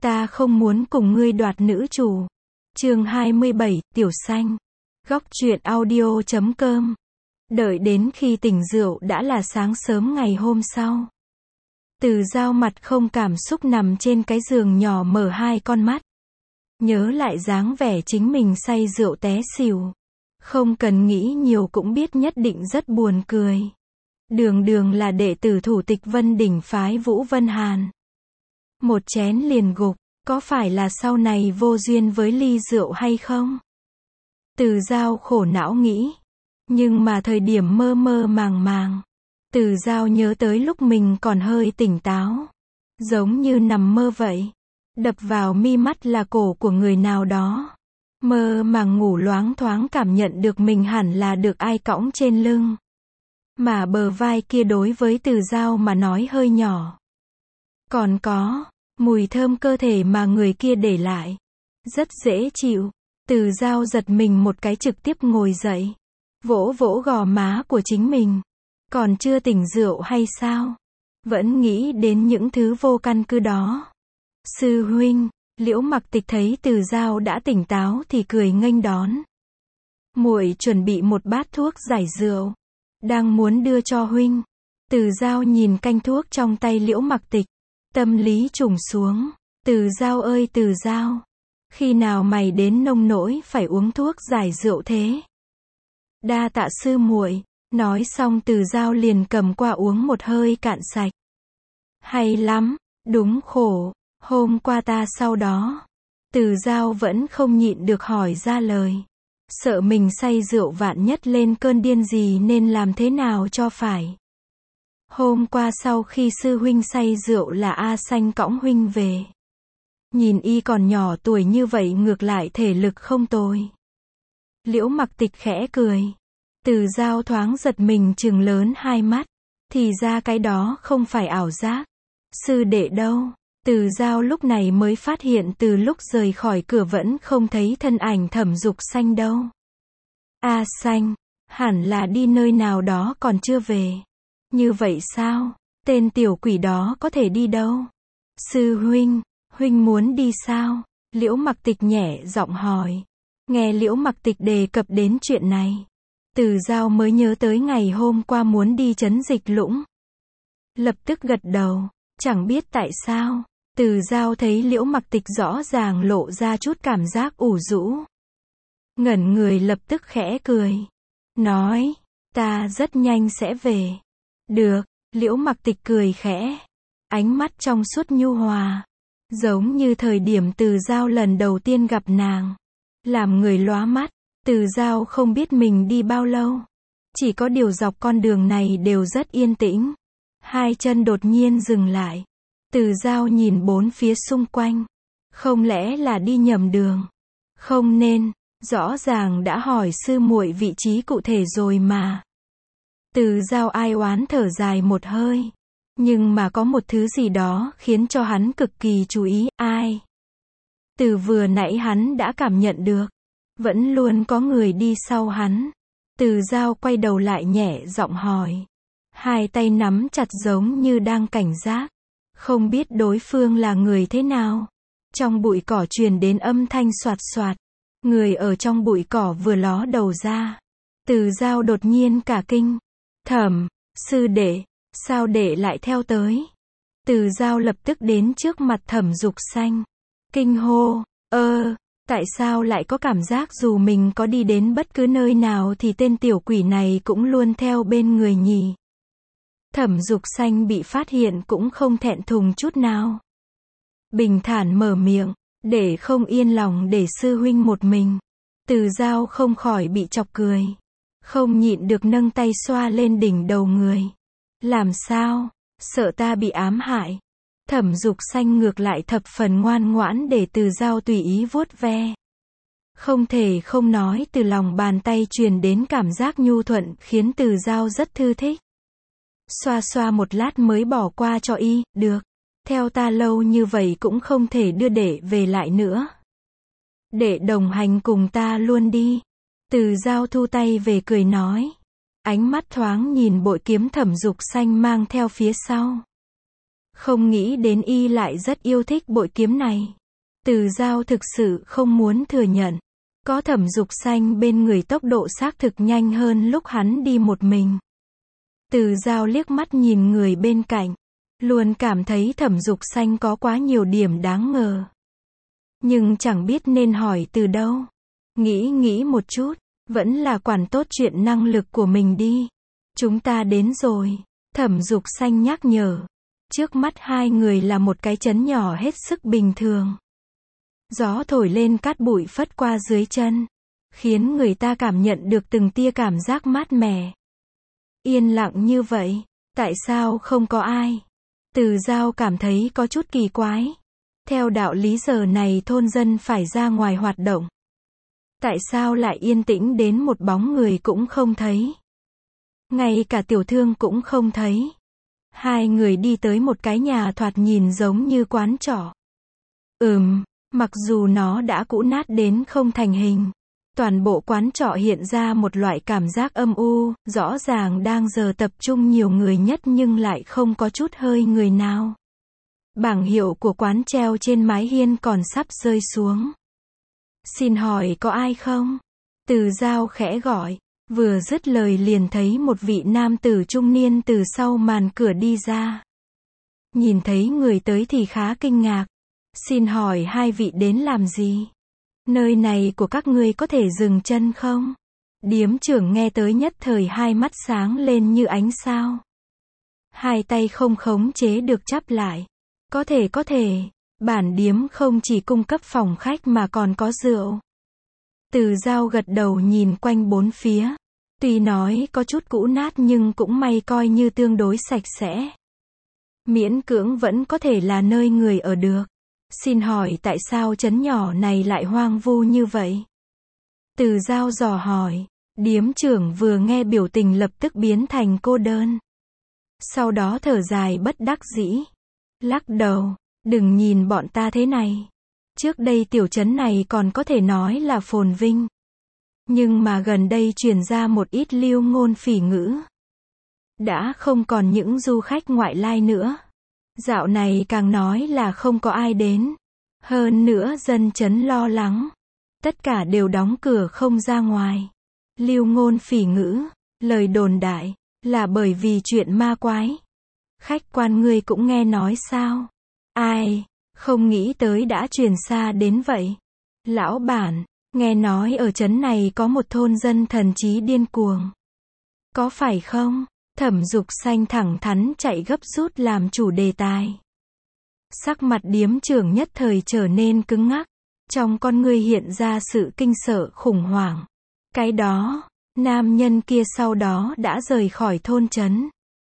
Ta không muốn cùng ngươi đoạt nữ chủ. Chương 27, Tiểu Xanh. Góc truyện audio.com. Đợi đến khi tỉnh rượu đã là sáng sớm ngày hôm sau. Từ Dao mặt không cảm xúc nằm trên cái giường nhỏ mở hai con mắt. Nhớ lại dáng vẻ chính mình say rượu té xỉu. Không cần nghĩ nhiều cũng biết nhất định rất buồn cười. Đường đường là đệ tử thủ tịch Vân Đỉnh phái Vũ Vân Hàn. Một chén liền gục, có phải là sau này vô duyên với ly rượu hay không? Từ Dao khổ não nghĩ. Nhưng mà thời điểm mơ mơ màng màng, Từ Dao nhớ tới lúc mình còn hơi tỉnh táo. Giống như nằm mơ vậy. Đập vào mi mắt là cổ của người nào đó. Mơ màng ngủ loáng thoáng cảm nhận được mình hẳn là được ai cõng trên lưng. Mà bờ vai kia đối với Từ Dao mà nói hơi nhỏ. Còn có mùi thơm cơ thể mà người kia để lại. Rất dễ chịu. Từ Dao giật mình một cái trực tiếp ngồi dậy. Vỗ vỗ gò má của chính mình. Còn chưa tỉnh rượu hay sao? Vẫn nghĩ đến những thứ vô căn cứ đó. Sư huynh, Liễu Mặc Tịch thấy Từ Dao đã tỉnh táo thì cười nghênh đón. Muội chuẩn bị một bát thuốc giải rượu. Đang muốn đưa cho huynh. Từ Dao nhìn canh thuốc trong tay Liễu Mặc Tịch. Tâm lý trùng xuống. Từ Dao ơi Từ Dao. Khi nào mày đến nông nỗi phải uống thuốc giải rượu thế? Đa tạ sư muội. Nói xong Từ Dao liền cầm qua uống một hơi cạn sạch. Hay lắm, đúng khổ. Hôm qua ta sau đó. Từ Dao vẫn không nhịn được hỏi ra lời. Sợ mình say rượu vạn nhất lên cơn điên gì nên làm thế nào cho phải. Hôm qua sau khi sư huynh say rượu là A Xanh cõng huynh về. Nhìn y còn nhỏ tuổi như vậy ngược lại thể lực không tồi. Liễu Mặc Tịch khẽ cười. Từ Dao thoáng giật mình trừng lớn hai mắt. Thì ra cái đó không phải ảo giác. Sư đệ đâu? Từ Dao lúc này mới phát hiện từ lúc rời khỏi cửa vẫn không thấy thân ảnh Thẩm Dục Xanh đâu. A Xanh, hẳn là đi nơi nào đó còn chưa về. Như vậy sao? Tên tiểu quỷ đó có thể đi đâu? Sư huynh, huynh muốn đi sao? Liễu Mặc Tịch nhẹ giọng hỏi. Nghe Liễu Mặc Tịch đề cập đến chuyện này, Từ Dao mới nhớ tới ngày hôm qua muốn đi trấn Dịch Lũng. Lập tức gật đầu, chẳng biết tại sao. Từ Dao thấy Liễu Mặc Tịch rõ ràng lộ ra chút cảm giác ủ rũ. Ngẩn người lập tức khẽ cười. Nói, ta rất nhanh sẽ về. Được, Liễu Mặc Tịch cười khẽ. Ánh mắt trong suốt nhu hòa. Giống như thời điểm Từ Dao lần đầu tiên gặp nàng. Làm người lóa mắt. Từ Dao không biết mình đi bao lâu. Chỉ có điều dọc con đường này đều rất yên tĩnh. Hai chân đột nhiên dừng lại. Từ Dao nhìn bốn phía xung quanh. Không lẽ là đi nhầm đường? Không nên, rõ ràng đã hỏi sư muội vị trí cụ thể rồi mà. Từ Dao ai oán thở dài một hơi. Nhưng mà có một thứ gì đó khiến cho hắn cực kỳ chú ý, ai? Từ vừa nãy hắn đã cảm nhận được. Vẫn luôn có người đi sau hắn. Từ Dao quay đầu lại nhẹ giọng hỏi. Hai tay nắm chặt giống như đang cảnh giác. Không biết đối phương là người thế nào. Trong bụi cỏ truyền đến âm thanh xoạt xoạt. Người ở trong bụi cỏ vừa ló đầu ra. Từ Dao đột nhiên cả kinh. Thẩm, sư đệ, sao đệ lại theo tới? Từ Dao lập tức đến trước mặt Thẩm Dục Xanh. Kinh hô, tại sao lại có cảm giác dù mình có đi đến bất cứ nơi nào thì tên tiểu quỷ này cũng luôn theo bên người nhỉ? Thẩm Dục Xanh bị phát hiện cũng không thẹn thùng chút nào. Bình thản mở miệng, để không yên lòng để sư huynh một mình. Từ Dao không khỏi bị chọc cười. Không nhịn được nâng tay xoa lên đỉnh đầu người. Làm sao? Sợ ta bị ám hại. Thẩm Dục Xanh ngược lại thập phần ngoan ngoãn để Từ Dao tùy ý vuốt ve. Không thể không nói từ lòng bàn tay truyền đến cảm giác nhu thuận khiến Từ Dao rất thư thích. Xoa xoa một lát mới bỏ qua cho y, được. Theo ta lâu như vậy cũng không thể đưa đệ về lại nữa. Đệ đồng hành cùng ta luôn đi. Từ Dao thu tay về cười nói. Ánh mắt thoáng nhìn bội kiếm Thẩm Dục Xanh mang theo phía sau. Không nghĩ đến y lại rất yêu thích bội kiếm này. Từ Dao thực sự không muốn thừa nhận. Có Thẩm Dục Xanh bên người tốc độ xác thực nhanh hơn lúc hắn đi một mình. Từ Dao liếc mắt nhìn người bên cạnh. Luôn cảm thấy Thẩm Dục Xanh có quá nhiều điểm đáng ngờ. Nhưng chẳng biết nên hỏi từ đâu. Nghĩ một chút, vẫn là quản tốt chuyện năng lực của mình đi. Chúng ta đến rồi, Thẩm Dục Xanh nhắc nhở. Trước mắt hai người là một cái trấn nhỏ hết sức bình thường. Gió thổi lên cát bụi phất qua dưới chân, khiến người ta cảm nhận được từng tia cảm giác mát mẻ. Yên lặng như vậy, tại sao không có ai? Từ Dao cảm thấy có chút kỳ quái. Theo đạo lý giờ này thôn dân phải ra ngoài hoạt động. Tại sao lại yên tĩnh đến một bóng người cũng không thấy? Ngay cả tiểu thương cũng không thấy. Hai người đi tới một cái nhà thoạt nhìn giống như quán trọ. Mặc dù nó đã cũ nát đến không thành hình. Toàn bộ quán trọ hiện ra một loại cảm giác âm u, rõ ràng đang giờ tập trung nhiều người nhất nhưng lại không có chút hơi người nào. Bảng hiệu của quán treo trên mái hiên còn sắp rơi xuống. Xin hỏi có ai không? Từ Dao khẽ gọi. Vừa dứt lời liền thấy một vị nam tử trung niên từ sau màn cửa đi ra. Nhìn thấy người tới thì khá kinh ngạc. Xin hỏi hai vị đến làm gì? Nơi này của các ngươi có thể dừng chân không? Điếm trưởng nghe tới nhất thời hai mắt sáng lên như ánh sao. Hai tay không khống chế được chắp lại. Có thể. Bản điếm không chỉ cung cấp phòng khách mà còn có rượu. Từ Dao gật đầu nhìn quanh bốn phía. Tuy nói có chút cũ nát nhưng cũng may coi như tương đối sạch sẽ. Miễn cưỡng vẫn có thể là nơi người ở được. Xin hỏi tại sao trấn nhỏ này lại hoang vu như vậy? Từ Dao dò hỏi. Điếm trưởng vừa nghe biểu tình lập tức biến thành cô đơn. Sau đó thở dài bất đắc dĩ. Lắc đầu. Đừng nhìn bọn ta thế này. Trước đây tiểu trấn này còn có thể nói là phồn vinh. Nhưng mà gần đây truyền ra một ít lưu ngôn phỉ ngữ. Đã không còn những du khách ngoại lai nữa. Dạo này càng nói là không có ai đến. Hơn nữa dân trấn lo lắng. Tất cả đều đóng cửa không ra ngoài. Lưu ngôn phỉ ngữ, lời đồn đại, là bởi vì chuyện ma quái. Khách quan ngươi cũng nghe nói sao? Ai, không nghĩ tới đã truyền xa đến vậy. Lão bản, nghe nói ở trấn này có một thôn dân thần trí điên cuồng. Có phải không? Thẩm Dục Xanh thẳng thắn chạy gấp rút làm chủ đề tài. Sắc mặt điếm trưởng nhất thời trở nên cứng ngắc. Trong con ngươi hiện ra sự kinh sợ khủng hoảng. Cái đó, nam nhân kia sau đó đã rời khỏi thôn trấn.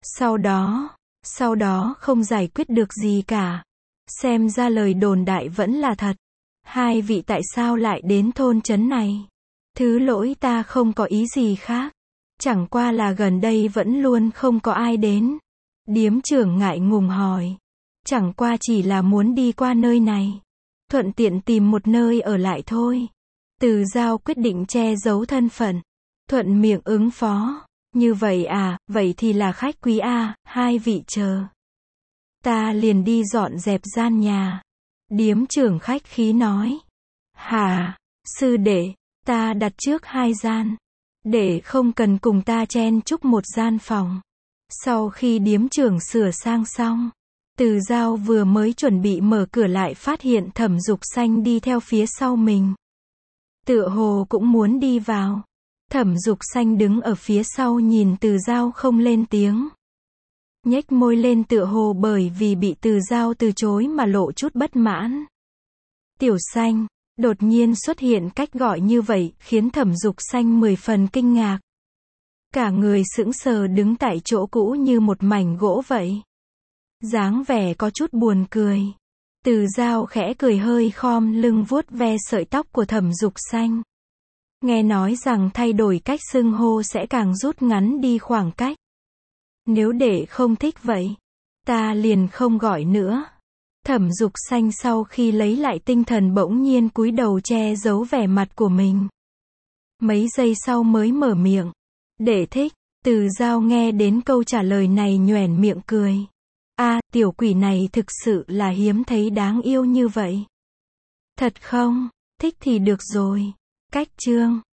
Sau đó không giải quyết được gì cả. Xem ra lời đồn đại vẫn là thật. Hai vị tại sao lại đến thôn trấn này? Thứ lỗi ta không có ý gì khác. Chẳng qua là gần đây vẫn luôn không có ai đến. Điếm trưởng ngại ngùng hỏi. Chẳng qua chỉ là muốn đi qua nơi này. Thuận tiện tìm một nơi ở lại thôi. Từ Dao quyết định che giấu thân phận. Thuận miệng ứng phó. Như vậy à, vậy thì là khách quý à, hai vị chờ. Ta liền đi dọn dẹp gian nhà. Điếm trưởng khách khí nói. Hả, sư đệ, ta đặt trước 2 gian. Để không cần cùng ta chen chúc một gian phòng. Sau khi điếm trưởng sửa sang xong. Từ Dao vừa mới chuẩn bị mở cửa lại phát hiện Thẩm Dục Xanh đi theo phía sau mình. Tựa hồ cũng muốn đi vào. Thẩm Dục Xanh đứng ở phía sau nhìn Từ Dao không lên tiếng. Nhếch môi lên tựa hồ bởi vì bị Từ Dao từ chối mà lộ chút bất mãn. Tiểu Xanh, đột nhiên xuất hiện cách gọi như vậy khiến Thẩm Dục Xanh 10 phần kinh ngạc. Cả người sững sờ đứng tại chỗ cũ như một mảnh gỗ vậy. Dáng vẻ có chút buồn cười. Từ Dao khẽ cười hơi khom lưng vuốt ve sợi tóc của Thẩm Dục Xanh. Nghe nói rằng thay đổi cách xưng hô sẽ càng rút ngắn đi khoảng cách. Nếu để không thích vậy, ta liền không gọi nữa. Thẩm Dục Xanh sau khi lấy lại tinh thần bỗng nhiên cúi đầu che giấu vẻ mặt của mình. Mấy giây sau mới mở miệng. Để thích. Từ Dao nghe đến câu trả lời này nhoẻn miệng cười. Tiểu quỷ này thực sự là hiếm thấy đáng yêu như vậy. Thật không? Thích thì được rồi. Cách chương